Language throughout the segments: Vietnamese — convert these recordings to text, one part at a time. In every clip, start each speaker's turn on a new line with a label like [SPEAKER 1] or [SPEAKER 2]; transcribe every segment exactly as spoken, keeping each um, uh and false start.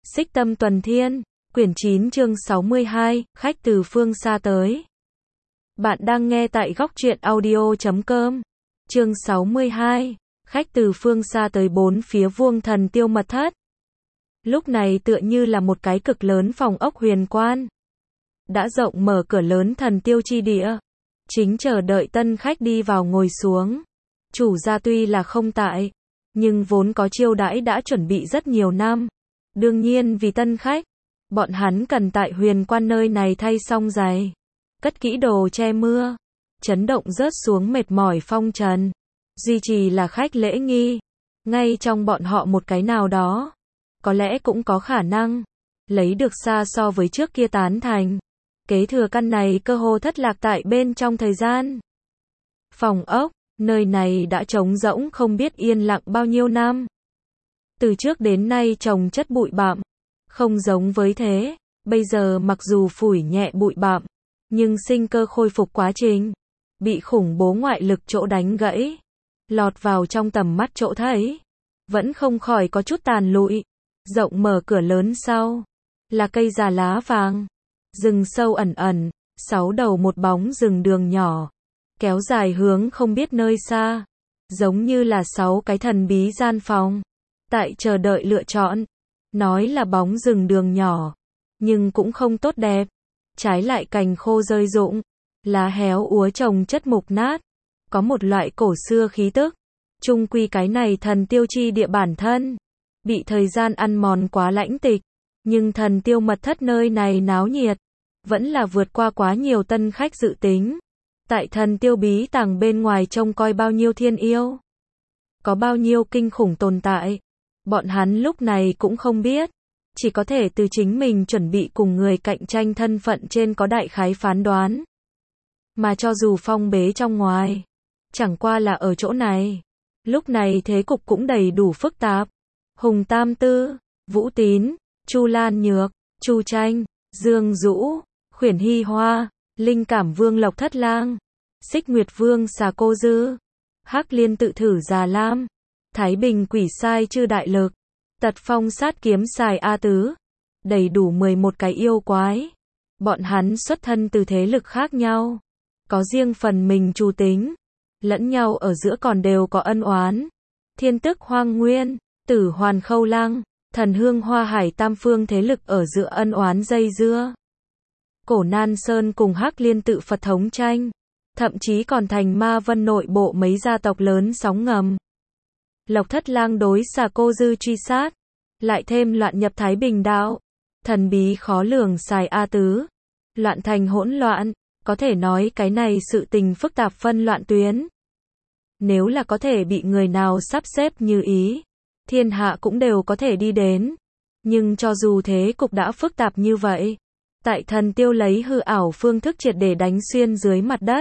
[SPEAKER 1] Xích Tâm Tuần Thiên, quyển chín chương sáu mươi hai, khách từ phương xa tới. Bạn đang nghe tại góc truyện audio chấm com. Chương sáu mươi hai, khách từ phương xa tới bốn phía vuông thần tiêu mật thất. Lúc này tựa như là một cái cực lớn phòng ốc huyền quan. Đã rộng mở cửa lớn thần tiêu chi địa. Chính chờ đợi tân khách đi vào ngồi xuống. Chủ gia tuy là không tại, nhưng vốn có chiêu đãi đã chuẩn bị rất nhiều năm. Đương nhiên vì tân khách, bọn hắn cần tại huyền quan nơi này thay xong giày, cất kỹ đồ che mưa, chấn động rớt xuống mệt mỏi phong trần, duy trì là khách lễ nghi. Ngay trong bọn họ một cái nào đó, có lẽ cũng có khả năng lấy được xa so với trước kia tán thành. Kế thừa căn này cơ hồ thất lạc tại bên trong thời gian. Phòng ốc, nơi này đã trống rỗng không biết yên lặng bao nhiêu năm. Từ trước đến nay trồng chất bụi bặm, không giống với thế, bây giờ mặc dù phủi nhẹ bụi bặm, nhưng sinh cơ khôi phục quá trình, bị khủng bố ngoại lực chỗ đánh gãy, lọt vào trong tầm mắt chỗ thấy, vẫn không khỏi có chút tàn lụi. Rộng mở cửa lớn sau, là cây già lá vàng, rừng sâu ẩn ẩn, sáu đầu một bóng rừng đường nhỏ, kéo dài hướng không biết nơi xa, giống như là sáu cái thần bí gian phòng, tại chờ đợi lựa chọn. Nói là bóng rừng đường nhỏ, nhưng cũng không tốt đẹp, trái lại cành khô rơi rụng, lá héo úa trồng chất mục nát, có một loại cổ xưa khí tức. Chung quy cái này thần tiêu chi địa bản thân, bị thời gian ăn mòn quá lãnh tịch, nhưng thần tiêu mật thất nơi này náo nhiệt, vẫn là vượt qua quá nhiều tân khách dự tính. Tại thần tiêu bí tàng bên ngoài trông coi bao nhiêu thiên yêu, có bao nhiêu kinh khủng tồn tại, bọn hắn lúc này cũng không biết, chỉ có thể từ chính mình chuẩn bị cùng người cạnh tranh thân phận trên có đại khái phán đoán. Mà cho dù phong bế trong ngoài, chẳng qua là ở chỗ này, lúc này thế cục cũng đầy đủ phức tạp. Hùng Tam Tư, Vũ Tín, Chu Lan Nhược, Chu Tranh, Dương Dũ, Khuyển Hy Hoa, Linh Cảm Vương Lộc Thất Lang, Xích Nguyệt Vương Xà Cô Dư, Hắc Liên Tự Thử Già Lam, Thái Bình Quỷ Sai Chư Đại Lực, Tật Phong Sát Kiếm Xài A Tứ, đầy đủ mười một cái yêu quái. Bọn hắn xuất thân từ thế lực khác nhau, có riêng phần mình chủ tính, lẫn nhau ở giữa còn đều có ân oán. Thiên Tức Hoang Nguyên, Tử Hoàn Khâu Lăng, Thần Hương Hoa Hải tam phương thế lực ở giữa ân oán dây dưa. Cổ Nan Sơn cùng Hắc Liên Tự Phật thống tranh, thậm chí còn thành Ma Vân nội bộ mấy gia tộc lớn sóng ngầm. Lộc Thất Lang đối Xà Cô Dư truy sát, lại thêm loạn nhập Thái Bình đạo, thần bí khó lường Xài A Tứ, loạn thành hỗn loạn, có thể nói cái này sự tình phức tạp phân loạn tuyến. Nếu là có thể bị người nào sắp xếp như ý, thiên hạ cũng đều có thể đi đến. Nhưng cho dù thế cục đã phức tạp như vậy, tại thần tiêu lấy hư ảo phương thức triệt để đánh xuyên dưới mặt đất,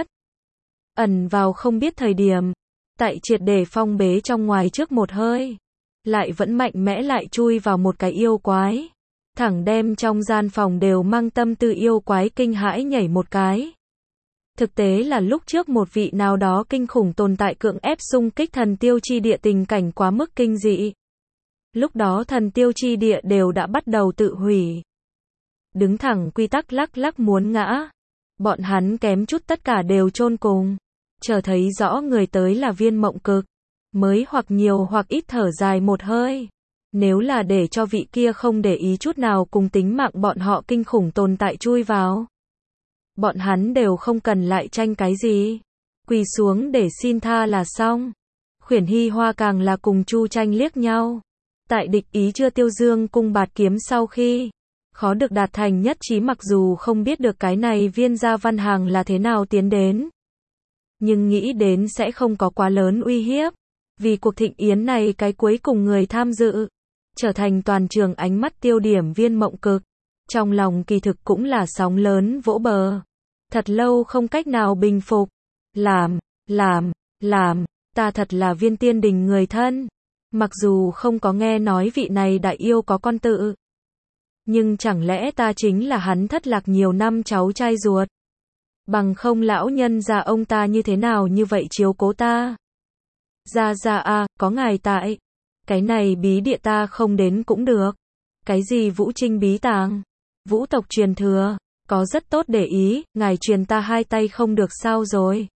[SPEAKER 1] ẩn vào không biết thời điểm, tại triệt để phong bế trong ngoài trước một hơi, lại vẫn mạnh mẽ lại chui vào một cái yêu quái, thẳng đem trong gian phòng đều mang tâm tư yêu quái kinh hãi nhảy một cái. Thực tế là lúc trước một vị nào đó kinh khủng tồn tại cưỡng ép xung kích thần tiêu chi địa, tình cảnh quá mức kinh dị. Lúc đó thần tiêu chi địa đều đã bắt đầu tự hủy. Đứng thẳng quy tắc lắc lắc muốn ngã. Bọn hắn kém chút tất cả đều chôn cùng. Chờ thấy rõ người tới là Viên Mộng Cực, mới hoặc nhiều hoặc ít thở dài một hơi. Nếu là để cho vị kia không để ý chút nào cùng tính mạng bọn họ kinh khủng tồn tại chui vào, bọn hắn đều không cần lại tranh cái gì, quỳ xuống để xin tha là xong. Khuyển Hy Hoa càng là cùng Chu Tranh liếc nhau. Tại địch ý chưa tiêu dương cung bạt kiếm sau khi khó được đạt thành nhất trí, mặc dù không biết được cái này Viên gia văn hàng là thế nào tiến đến, nhưng nghĩ đến sẽ không có quá lớn uy hiếp, vì cuộc thịnh yến này cái cuối cùng người tham dự trở thành toàn trường ánh mắt tiêu điểm Viên Mộng Cực, trong lòng kỳ thực cũng là sóng lớn vỗ bờ, thật lâu không cách nào bình phục. Làm, làm, làm, ta thật là Viên Tiên Đình người thân, mặc dù không có nghe nói vị này đại yêu có con tự, nhưng chẳng lẽ ta chính là hắn thất lạc nhiều năm cháu trai ruột? Bằng không lão nhân già ông ta như thế nào như vậy chiếu cố ta? Gia gia a, có ngài tại, cái này bí địa ta không đến cũng được. Cái gì Vũ Trinh bí tàng? Vũ tộc truyền thừa, có rất tốt để ý, ngài truyền ta hai tay không được sao rồi?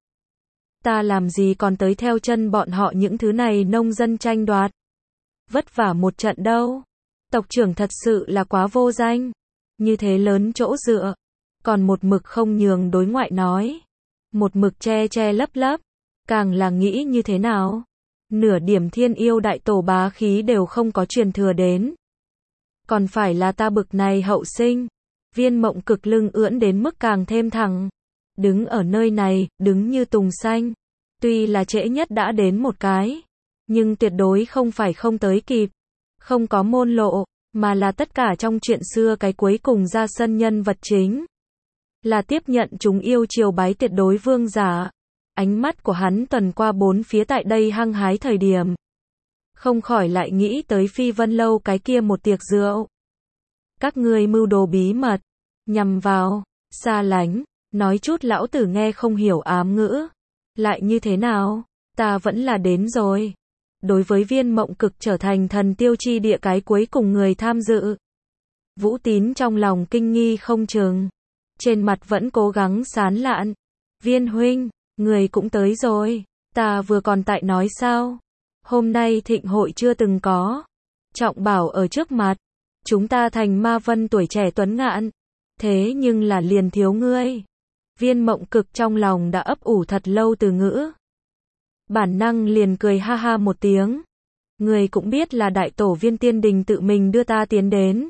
[SPEAKER 1] Ta làm gì còn tới theo chân bọn họ những thứ này nông dân tranh đoạt. Vất vả một trận đâu. Tộc trưởng thật sự là quá vô danh. Như thế lớn chỗ dựa. Còn một mực không nhường đối ngoại nói. Một mực che che lấp lấp. Càng là nghĩ như thế nào? Nửa điểm thiên yêu đại tổ bá khí đều không có truyền thừa đến. Còn phải là ta bực này hậu sinh. Viên Mộng Cực lưng ưỡn đến mức càng thêm thẳng. Đứng ở nơi này, đứng như tùng xanh. Tuy là trễ nhất đã đến một cái. Nhưng tuyệt đối không phải không tới kịp. Không có môn lộ, mà là tất cả trong chuyện xưa cái cuối cùng ra sân nhân vật chính. Là tiếp nhận chúng yêu triều bái tuyệt đối vương giả. Ánh mắt của hắn tuần qua bốn phía tại đây hăng hái thời điểm. Không khỏi lại nghĩ tới Phi Vân Lâu cái kia một tiệc rượu. Các ngươi mưu đồ bí mật, nhằm vào, xa lánh, nói chút lão tử nghe không hiểu ám ngữ. Lại như thế nào? Ta vẫn là đến rồi. Đối với Viên Mộng Cực trở thành thần tiêu chi địa cái cuối cùng người tham dự. Vũ Tín trong lòng kinh nghi không chừng. Trên mặt vẫn cố gắng sán lạn. Viên huynh, người cũng tới rồi. Ta vừa còn tại nói sao? Hôm nay thịnh hội chưa từng có. Trọng bảo ở trước mặt. Chúng ta thành ma vân tuổi trẻ tuấn ngạn. Thế nhưng là liền thiếu ngươi. Viên Mộng Cực trong lòng đã ấp ủ thật lâu từ ngữ. Bản năng liền cười ha ha một tiếng. Người cũng biết là đại tổ Viên Tiên Đình tự mình đưa ta tiến đến.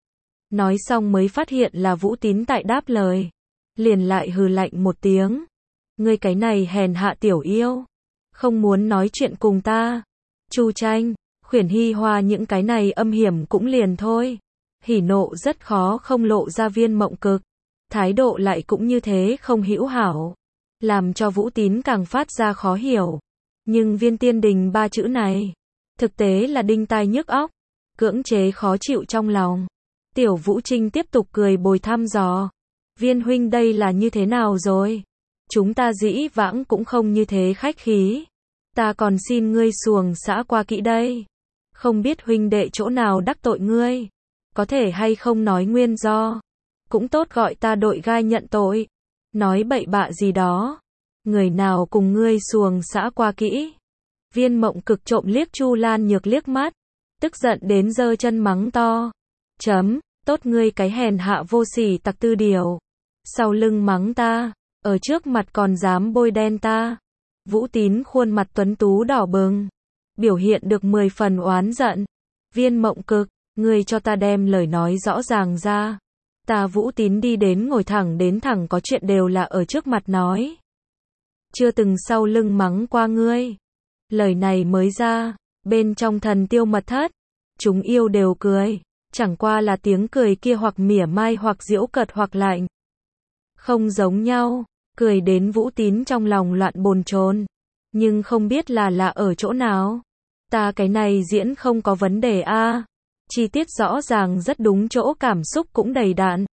[SPEAKER 1] Nói xong mới phát hiện là Vũ Tín tại đáp lời. Liền lại hừ lạnh một tiếng. Ngươi cái này hèn hạ tiểu yêu. Không muốn nói chuyện cùng ta. Chu Tranh, Khuyển Hy Hoa những cái này âm hiểm cũng liền thôi. Hỉ nộ rất khó không lộ ra Viên Mộng Cực. Thái độ lại cũng như thế không hữu hảo. Làm cho Vũ Tín càng phát ra khó hiểu. Nhưng Viên Tiên Đình ba chữ này. Thực tế là đinh tai nhức óc. Cưỡng chế khó chịu trong lòng. Tiểu Vũ Trinh tiếp tục cười bồi thăm dò. Viên huynh đây là như thế nào rồi? Chúng ta dĩ vãng cũng không như thế khách khí. Ta còn xin ngươi xuồng xã qua kỹ đây. Không biết huynh đệ chỗ nào đắc tội ngươi. Có thể hay không nói nguyên do. Cũng tốt gọi ta đội gai nhận tội. Nói bậy bạ gì đó. Người nào cùng ngươi xuồng xã qua kỹ. Viên Mộng Cực trộm liếc Chu Lan Nhược liếc mắt. Tức giận đến giơ chân mắng to. Chấm, tốt ngươi cái hèn hạ vô sỉ tặc tư điều. Sau lưng mắng ta. Ở trước mặt còn dám bôi đen ta. Vũ Tín khuôn mặt tuấn tú đỏ bừng. Biểu hiện được mười phần oán giận. Viên Mộng Cực, ngươi cho ta đem lời nói rõ ràng ra. Ta Vũ Tín đi đến ngồi thẳng đến thẳng có chuyện đều là ở trước mặt nói. Chưa từng sau lưng mắng qua ngươi. Lời này mới ra, bên trong thần tiêu mật thất. Chúng yêu đều cười. Chẳng qua là tiếng cười kia hoặc mỉa mai hoặc giễu cợt hoặc lạnh. Không giống nhau. Cười đến Vũ Tín trong lòng loạn bồn chồn. Nhưng không biết là là ở chỗ nào. Ta cái này diễn không có vấn đề a. Chi tiết rõ ràng rất đúng chỗ, cảm xúc cũng đầy đặn.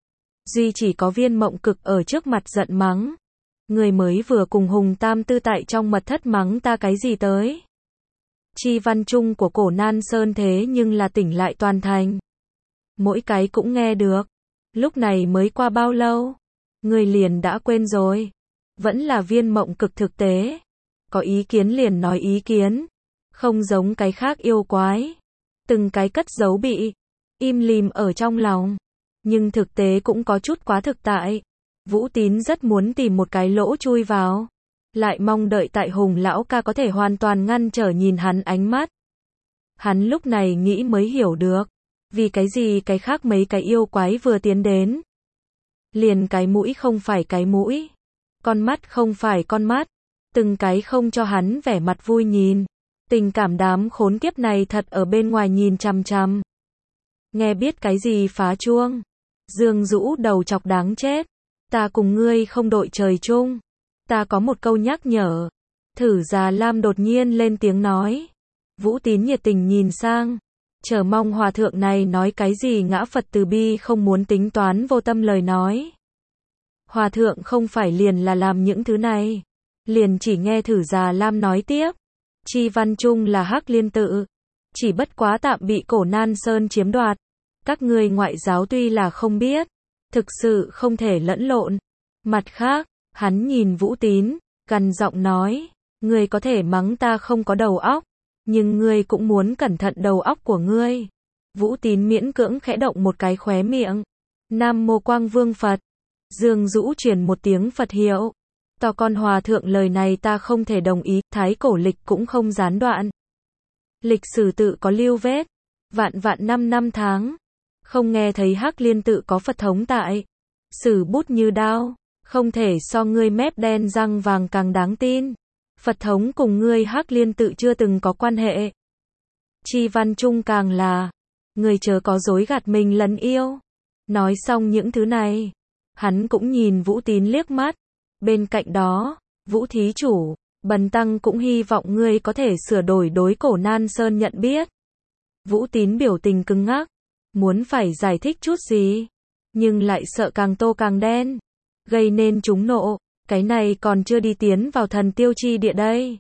[SPEAKER 1] Duy chỉ có Viên Mộng Cực ở trước mặt giận mắng. Người mới vừa cùng Hùng Tam Tư tại trong mật thất mắng ta cái gì tới. Chi văn chung của cổ Nan Sơn thế nhưng là tỉnh lại toàn thành. Mỗi cái cũng nghe được. Lúc này mới qua bao lâu? Người liền đã quên rồi. Vẫn là Viên Mộng Cực thực tế. Có ý kiến liền nói ý kiến. Không giống cái khác yêu quái. Từng cái cất giấu bị. Im lìm ở trong lòng. Nhưng thực tế cũng có chút quá thực tại. Vũ Tín rất muốn tìm một cái lỗ chui vào. Lại mong đợi tại Hùng lão ca có thể hoàn toàn ngăn trở nhìn hắn ánh mắt. Hắn lúc này nghĩ mới hiểu được. Vì cái gì cái khác mấy cái yêu quái vừa tiến đến. Liền cái mũi không phải cái mũi. Con mắt không phải con mắt. Từng cái không cho hắn vẻ mặt vui nhìn. Tình cảm đám khốn kiếp này thật ở bên ngoài nhìn chằm chằm. Nghe biết cái gì phá chuông. Dương Dũ đầu chọc đáng chết. Ta cùng ngươi không đội trời chung. Ta có một câu nhắc nhở. Thử Già Lam đột nhiên lên tiếng nói. Vũ Tín nhiệt tình nhìn sang. Chờ mong hòa thượng này nói cái gì ngã Phật từ bi không muốn tính toán vô tâm lời nói. Hòa thượng không phải liền là làm những thứ này. Liền chỉ nghe Thử Già Lam nói tiếp. Chi văn chung là Hắc Liên tự. Chỉ bất quá tạm bị cổ Nan Sơn chiếm đoạt. Các ngươi ngoại giáo tuy là không biết, thực sự không thể lẫn lộn. Mặt khác, hắn nhìn Vũ Tín, gằn giọng nói, ngươi có thể mắng ta không có đầu óc, nhưng ngươi cũng muốn cẩn thận đầu óc của ngươi. Vũ Tín miễn cưỡng khẽ động một cái khóe miệng. Nam Mô Quang Vương Phật. Dương Dũ truyền một tiếng Phật hiệu. To con hòa thượng, lời này ta không thể đồng ý, thái cổ lịch cũng không gián đoạn. Lịch sử tự có lưu vết, vạn vạn năm năm tháng. Không nghe thấy Hắc Liên tự có Phật thống tại. Sử bút như đao, không thể so ngươi mép đen răng vàng càng đáng tin. Phật thống cùng ngươi Hắc Liên tự chưa từng có quan hệ. Chi văn chung càng là, ngươi chớ có dối gạt mình lẫn yêu. Nói xong những thứ này, hắn cũng nhìn Vũ Tín liếc mắt. Bên cạnh đó, Vũ thí chủ, bần tăng cũng hy vọng ngươi có thể sửa đổi đối cổ Nan Sơn nhận biết. Vũ Tín biểu tình cứng ngắc, muốn phải giải thích chút gì, nhưng lại sợ càng tô càng đen, gây nên chúng nộ, cái này còn chưa đi tiến vào thần tiêu chi địa đây.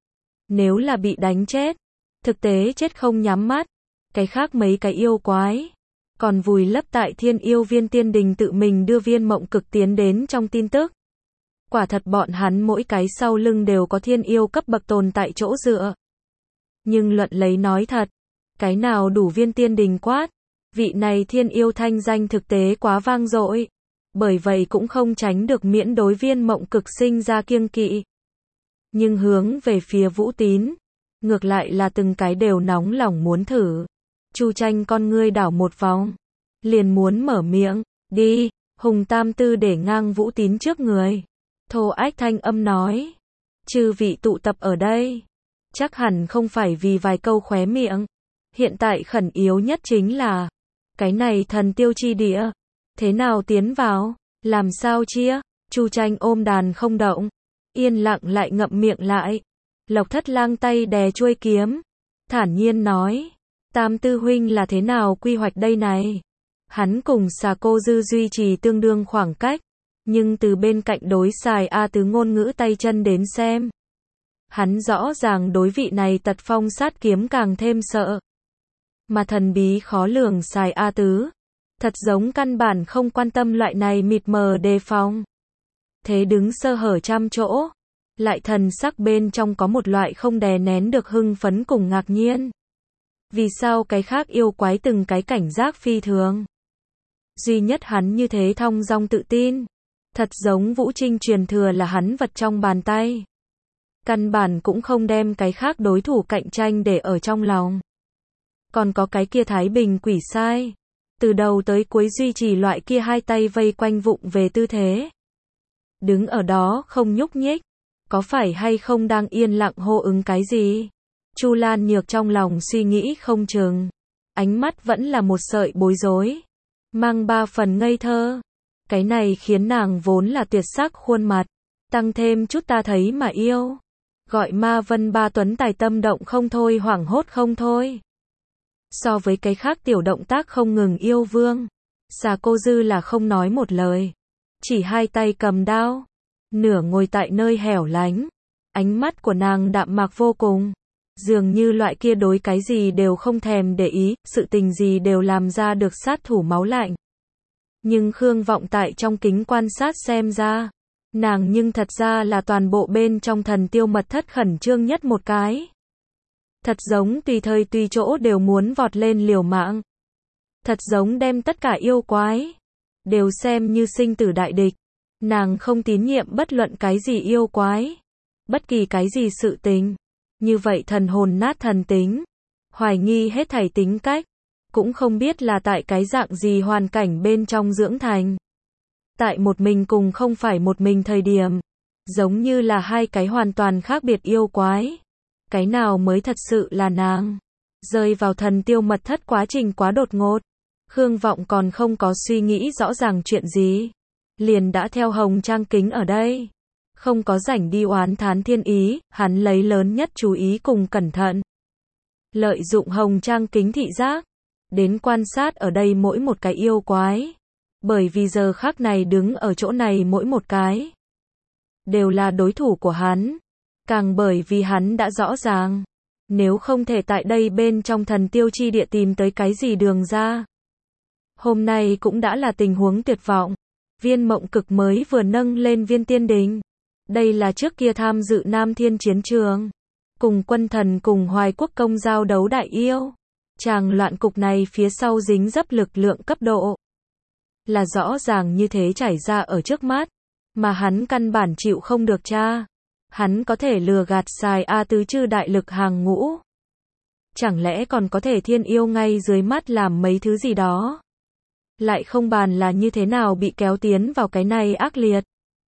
[SPEAKER 1] Nếu là bị đánh chết, thực tế chết không nhắm mắt, cái khác mấy cái yêu quái, còn vùi lấp tại Thiên Yêu Viên Tiên Đình tự mình đưa viên mộng cực tiến đến trong tin tức. Quả thật bọn hắn mỗi cái sau lưng đều có thiên yêu cấp bậc tồn tại chỗ dựa. Nhưng luận lấy nói thật, cái nào đủ Viên Tiên Đình quát, vị này thiên yêu thanh danh thực tế quá vang dội, bởi vậy cũng không tránh được miễn đối viên mộng cực sinh ra kiêng kỵ. Nhưng hướng về phía Vũ Tín, ngược lại là từng cái đều nóng lòng muốn thử. Chu Tranh con ngươi đảo một vòng, liền muốn mở miệng, đi, Hùng Tam Tư để ngang Vũ Tín trước người. Thô ách thanh âm nói, chư vị tụ tập ở đây, chắc hẳn không phải vì vài câu khóe miệng. Hiện tại khẩn yếu nhất chính là, cái này thần tiêu chi địa, thế nào tiến vào, làm sao chia. Chu Tranh ôm đàn không động, yên lặng lại ngậm miệng lại. Lộc Thất Lang tay đè chuôi kiếm, thản nhiên nói, Tam Tư huynh là thế nào quy hoạch đây này? Hắn cùng Xà Cô Dư duy trì tương đương khoảng cách, nhưng từ bên cạnh đối xài A Tứ ngôn ngữ tay chân đến xem, hắn rõ ràng đối vị này tật phong sát kiếm càng thêm sợ. Mà thần bí khó lường xài A Tứ, thật giống căn bản không quan tâm loại này mịt mờ đề phòng. Thế đứng sơ hở trăm chỗ, lại thần sắc bên trong có một loại không đè nén được hưng phấn cùng ngạc nhiên. Vì sao cái khác yêu quái từng cái cảnh giác phi thường, duy nhất hắn như thế thong dong tự tin, thật giống Vũ Trinh truyền thừa là hắn vật trong bàn tay. Căn bản cũng không đem cái khác đối thủ cạnh tranh để ở trong lòng. Còn có cái kia Thái Bình quỷ sai, từ đầu tới cuối duy trì loại kia hai tay vây quanh vụng về tư thế, đứng ở đó không nhúc nhích, có phải hay không đang yên lặng hô ứng cái gì? Chu Lan Nhược trong lòng suy nghĩ không chừng, ánh mắt vẫn là một sợi bối rối, mang ba phần ngây thơ. Cái này khiến nàng vốn là tuyệt sắc khuôn mặt, tăng thêm chút ta thấy mà yêu, gọi Ma Vân Ba Tuấn tài tâm động không thôi, hoảng hốt không thôi. So với cái khác tiểu động tác không ngừng yêu vương, Xà Cô Dư là không nói một lời, chỉ hai tay cầm đao, nửa ngồi tại nơi hẻo lánh. Ánh mắt của nàng đạm mạc vô cùng, dường như loại kia đối cái gì đều không thèm để ý, sự tình gì đều làm ra được sát thủ máu lạnh. Nhưng Khương Vọng tại trong kính quan sát xem ra, nàng nhưng thật ra là toàn bộ bên trong thần tiêu mật thất khẩn trương nhất một cái. Thật giống tùy thời tùy chỗ đều muốn vọt lên liều mạng. Thật giống đem tất cả yêu quái đều xem như sinh tử đại địch. Nàng không tín nhiệm bất luận cái gì yêu quái, bất kỳ cái gì sự tình. Như vậy thần hồn nát thần tính, hoài nghi hết thảy tính cách, cũng không biết là tại cái dạng gì hoàn cảnh bên trong dưỡng thành. Tại một mình cùng không phải một mình thời điểm, giống như là hai cái hoàn toàn khác biệt yêu quái. Cái nào mới thật sự là nàng? Rơi vào thần tiêu mật thất quá trình quá đột ngột. Khương Vọng còn không có suy nghĩ rõ ràng chuyện gì, liền đã theo Hồng Trang Kính ở đây. Không có rảnh đi oán thán thiên ý, hắn lấy lớn nhất chú ý cùng cẩn thận. Lợi dụng Hồng Trang Kính thị giác, đến quan sát ở đây mỗi một cái yêu quái. Bởi vì giờ khắc này đứng ở chỗ này mỗi một cái đều là đối thủ của hắn. Càng bởi vì hắn đã rõ ràng, nếu không thể tại đây bên trong thần tiêu chi địa tìm tới cái gì đường ra, Hôm nay cũng đã là tình huống tuyệt vọng. Viên Mộng Cực mới vừa nâng lên Viên Tiên Đình. Đây là trước kia tham dự Nam Thiên chiến trường, cùng Quân Thần cùng Hoài Quốc Công giao đấu đại yêu. Tràng loạn cục này phía sau dính dấp lực lượng cấp độ. Là rõ ràng như thế trải ra ở trước mắt, mà hắn căn bản chịu không được cha. Hắn có thể lừa gạt xài A Tứ Chư đại lực hàng ngũ. Chẳng lẽ còn có thể thiên yêu ngay dưới mắt làm mấy thứ gì đó. Lại không bàn là như thế nào bị kéo tiến vào cái này ác liệt.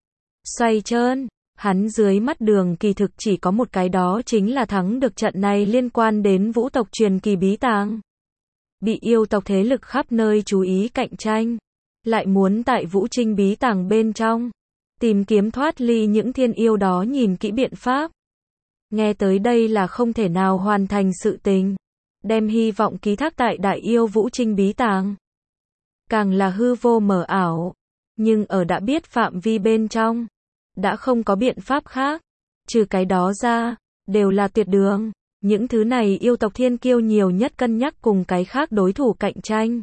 [SPEAKER 1] Xoay trơn, hắn dưới mắt đường kỳ thực chỉ có một cái, đó chính là thắng được trận này liên quan đến vũ tộc truyền kỳ bí tàng. Bị yêu tộc thế lực khắp nơi chú ý cạnh tranh. Lại muốn tại vũ trinh bí tàng bên trong tìm kiếm thoát ly những thiên yêu đó nhìn kỹ biện pháp. Nghe tới đây là không thể nào hoàn thành sự tình. Đem hy vọng ký thác tại đại yêu vũ trinh bí tàng. Càng là hư vô mờ ảo. Nhưng ở đã biết phạm vi bên trong, đã không có biện pháp khác. Trừ cái đó ra, đều là tuyệt đường. Những thứ này yêu tộc thiên kiêu nhiều nhất cân nhắc cùng cái khác đối thủ cạnh tranh.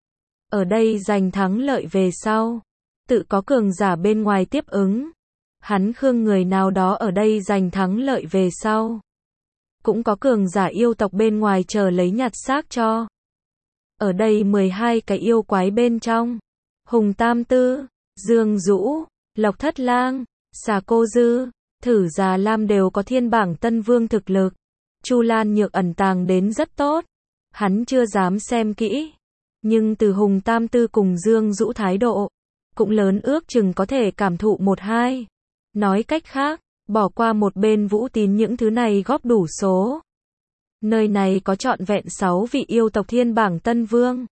[SPEAKER 1] Ở đây giành thắng lợi về sau. Tự có cường giả bên ngoài tiếp ứng. Hắn khương người nào đó ở đây giành thắng lợi về sau. Cũng có cường giả yêu tộc bên ngoài chờ lấy nhặt xác cho. Ở đây mười hai cái yêu quái bên trong. Hùng Tam Tư, Dương Dũ, Lộc Thất Lang, Xà Cô Dư, Thử Già Lam đều có thiên bảng tân vương thực lực. Chu Lan Nhược ẩn tàng đến rất tốt. Hắn chưa dám xem kỹ. Nhưng từ Hùng Tam Tư cùng Dương Dũ thái độ, cũng lớn ước chừng có thể cảm thụ một hai. Nói cách khác, bỏ qua một bên Vũ Tín những thứ này góp đủ số. Nơi này có trọn vẹn sáu vị yêu tộc thiên bảng tân vương.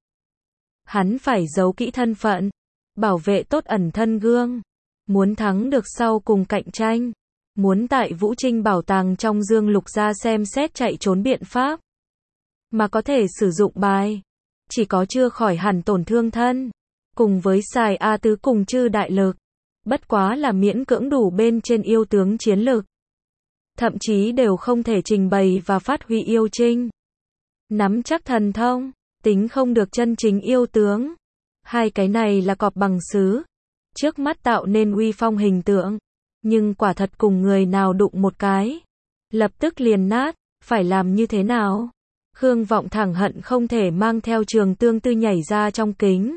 [SPEAKER 1] Hắn phải giấu kỹ thân phận, bảo vệ tốt ẩn thân gương. Muốn thắng được sau cùng cạnh tranh. Muốn tại Vũ Trinh bảo tàng trong dương lục ra xem xét chạy trốn biện pháp. Mà có thể sử dụng bài. Chỉ có chưa khỏi hẳn tổn thương thân. Cùng với xài A Tứ cùng chư đại lực. Bất quá là miễn cưỡng đủ bên trên yêu tướng chiến lực. Thậm chí đều không thể trình bày và phát huy yêu trinh. Nắm chắc thần thông, tính không được chân chính yêu tướng. Hai cái này là cọp bằng sứ. Trước mắt tạo nên uy phong hình tượng. Nhưng quả thật cùng người nào đụng một cái. Lập tức liền nát, phải làm như thế nào? Khương Vọng thẳng hận không thể mang theo trường tương tư nhảy ra trong kính.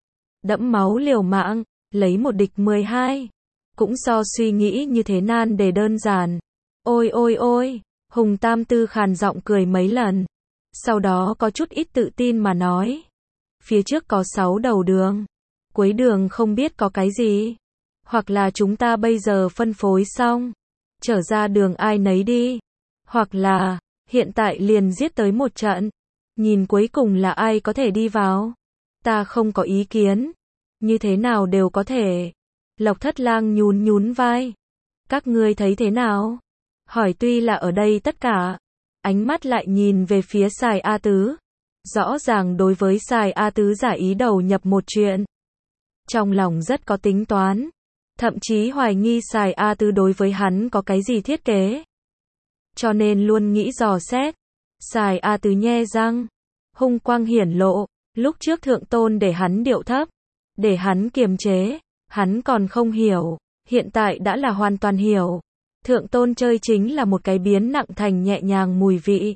[SPEAKER 1] Đẫm máu liều mạng, lấy một địch mười hai. Cũng so suy nghĩ như thế nan để đơn giản. Ôi ôi ôi, Hùng Tam Tư khàn giọng cười mấy lần. Sau đó có chút ít tự tin mà nói. Phía trước có sáu đầu đường. Cuối đường không biết có cái gì. Hoặc là chúng ta bây giờ phân phối xong. Trở ra đường ai nấy đi. Hoặc là, hiện tại liền giết tới một trận. Nhìn cuối cùng là ai có thể đi vào. Ta không có ý kiến. Như thế nào đều có thể. Lộc Thất Lang nhún nhún vai. Các ngươi thấy thế nào? Hỏi tuy là ở đây tất cả. Ánh mắt lại nhìn về phía xài A Tứ. Rõ ràng đối với xài A Tứ giả ý đầu nhập một chuyện. Trong lòng rất có tính toán. Thậm chí hoài nghi xài A Tứ đối với hắn có cái gì thiết kế. Cho nên luôn nghĩ dò xét. Xài A Tứ nhe răng. Hung quang hiển lộ. Lúc trước thượng tôn để hắn điệu thấp. Để hắn kiềm chế. Hắn còn không hiểu. Hiện tại đã là hoàn toàn hiểu. Thượng tôn chơi chính là một cái biến nặng thành nhẹ nhàng mùi vị.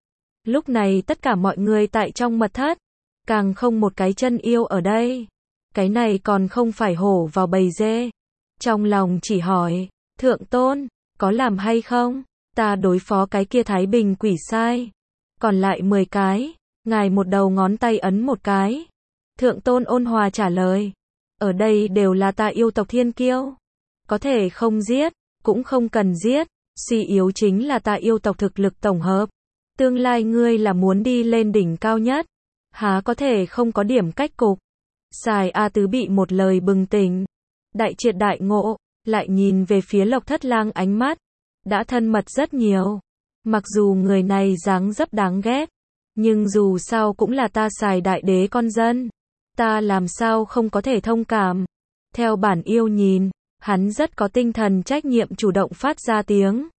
[SPEAKER 1] Lúc này tất cả mọi người tại trong mật thất. Càng không một cái chân yêu ở đây. Cái này còn không phải hổ vào bầy dê. Trong lòng chỉ hỏi. Thượng tôn, có làm hay không? Ta đối phó cái kia Thái Bình quỷ sai. Còn lại mười cái. Ngài một đầu ngón tay ấn một cái. Thượng tôn ôn hòa trả lời. Ở đây đều là ta yêu tộc thiên kiêu. Có thể không giết. Cũng không cần giết. Suy yếu chính là ta yêu tộc thực lực tổng hợp. Tương lai ngươi là muốn đi lên đỉnh cao nhất. Há có thể không có điểm cách cục. Xài A Tứ bị một lời bừng tỉnh. Đại triệt đại ngộ. Lại nhìn về phía Lộc Thất Lang ánh mắt. Đã thân mật rất nhiều. Mặc dù người này dáng dấp đáng ghét. Nhưng dù sao cũng là ta xài đại đế con dân. Ta làm sao không có thể thông cảm. Theo bản yêu nhìn. Hắn rất có tinh thần trách nhiệm chủ động phát ra tiếng.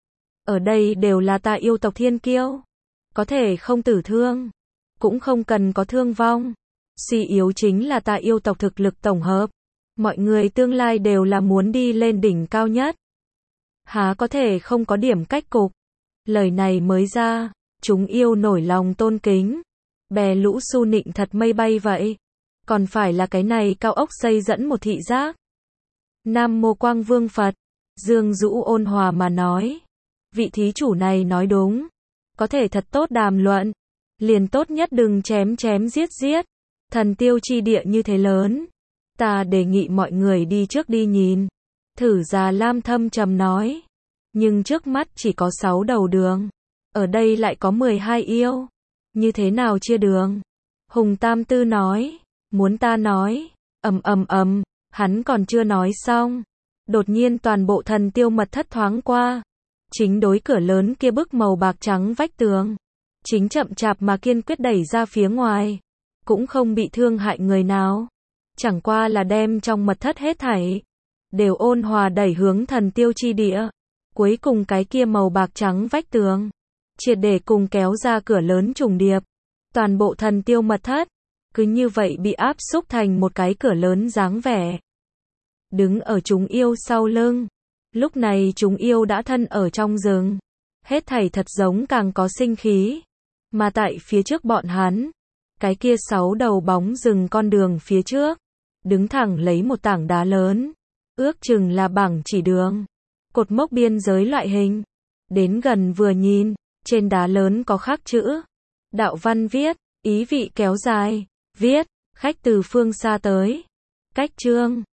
[SPEAKER 1] Ở đây đều là ta yêu tộc thiên kiêu. Có thể không tử thương. Cũng không cần có thương vong. Suy yếu chính là ta yêu tộc thực lực tổng hợp. Mọi người tương lai đều là muốn đi lên đỉnh cao nhất. Há có thể không có điểm cách cục. Lời này mới ra, chúng yêu nổi lòng tôn kính. Bè lũ su nịnh thật mây bay vậy. Còn phải là cái này cao ốc xây dẫn một thị giác. Nam Mô Quang Vương Phật. Dương Dũ ôn hòa mà nói. Vị thí chủ này nói đúng. Có thể thật tốt đàm luận. Liền tốt nhất đừng chém chém giết giết. Thần tiêu chi địa như thế lớn. Ta đề nghị mọi người đi trước đi nhìn. Thử Già Lam thâm trầm nói. Nhưng trước mắt chỉ có sáu đầu đường. Ở đây lại có mười hai yêu. Như thế nào chia đường? Hùng Tam Tư nói. Muốn ta nói. Ầm ầm ầm, hắn còn chưa nói xong. Đột nhiên toàn bộ thần tiêu mật thất thoáng qua. Chính đối cửa lớn kia bức màu bạc trắng vách tường. Chính chậm chạp mà kiên quyết đẩy ra phía ngoài. Cũng không bị thương hại người nào. Chẳng qua là đem trong mật thất hết thảy. Đều ôn hòa đẩy hướng thần tiêu chi địa. Cuối cùng cái kia màu bạc trắng vách tường. Triệt để cùng kéo ra cửa lớn trùng điệp. Toàn bộ thần tiêu mật thất. Cứ như vậy bị áp xúc thành một cái cửa lớn dáng vẻ. Đứng ở chúng yêu sau lưng. Lúc này chúng yêu đã thân ở trong rừng. Hết thảy thật giống càng có sinh khí. Mà tại phía trước bọn hắn. Cái kia sáu đầu bóng rừng con đường phía trước. Đứng thẳng lấy một tảng đá lớn. Ước chừng là bảng chỉ đường. Cột mốc biên giới loại hình. Đến gần vừa nhìn. Trên đá lớn có khắc chữ. Đạo văn viết. Ý vị kéo dài. Viết. Khách từ phương xa tới. Cách chương.